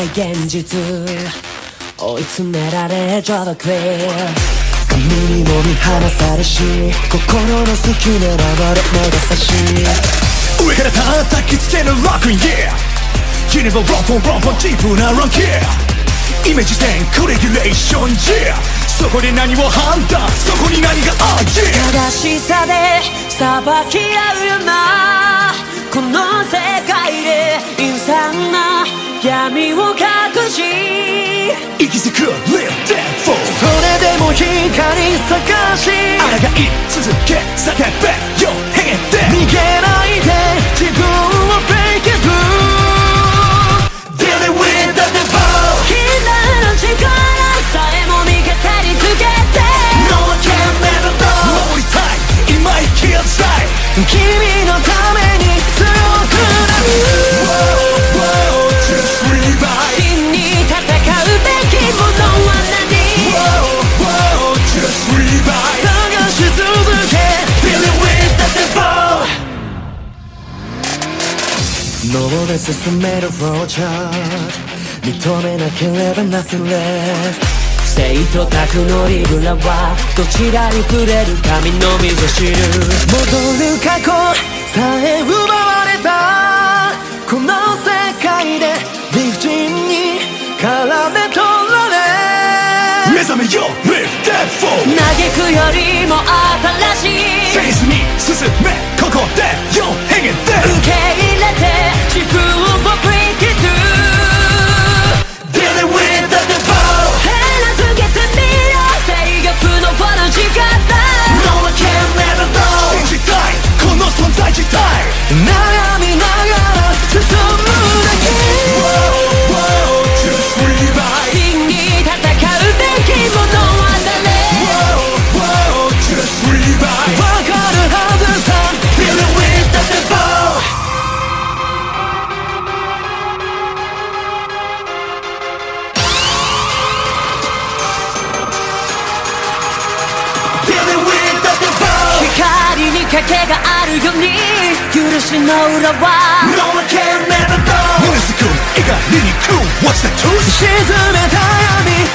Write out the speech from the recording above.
現実追い詰められちょうどクリア髪にも見放されし心の好きな流れも優しい上から叩きつけるロックン yeah ユニバーロンポンロンポンディープなランケアイメージ線コレギュレーション yeah そこで何を判断そこに何がある yeah 正しさで裁き合うよなこの世界で陰惨な闇を隠し息づく live dead full それでも光探し抗い続け叫べよへげて逃げないで自分を break it through Dealing with the devil 禁断の力さえも味方につけて No one can never know 守りたい今生きるたい君のために強くなる Whoa, just revive 真に戦うべきものは何 Whoa, just revive 探し続け Dealing with the devil 脳で進めるフローチャート認めなければ nothing left 生と悪のリブラはどちらに触れる神のみぞ知る戻る過去さえ奪われたこの世界で理不尽に絡め取られ目覚めよ Live dead full 嘆くよりも新しいフェイスに進めここでよへげて受け入れて自分を break it through Dealing with the devil 手なずけてみろ制御のこの力 No one can never know 信じたいこの存在自体悩みながら進むだけ Whoa, just revive 真に戦うべきものは誰 Whoa, just revive わかるはずさ Dealing with the devil Dealing with the devil 光に賭けがあるように許しの裏は No one can never know 胸すく怒りにく What's the truth 沈めた闇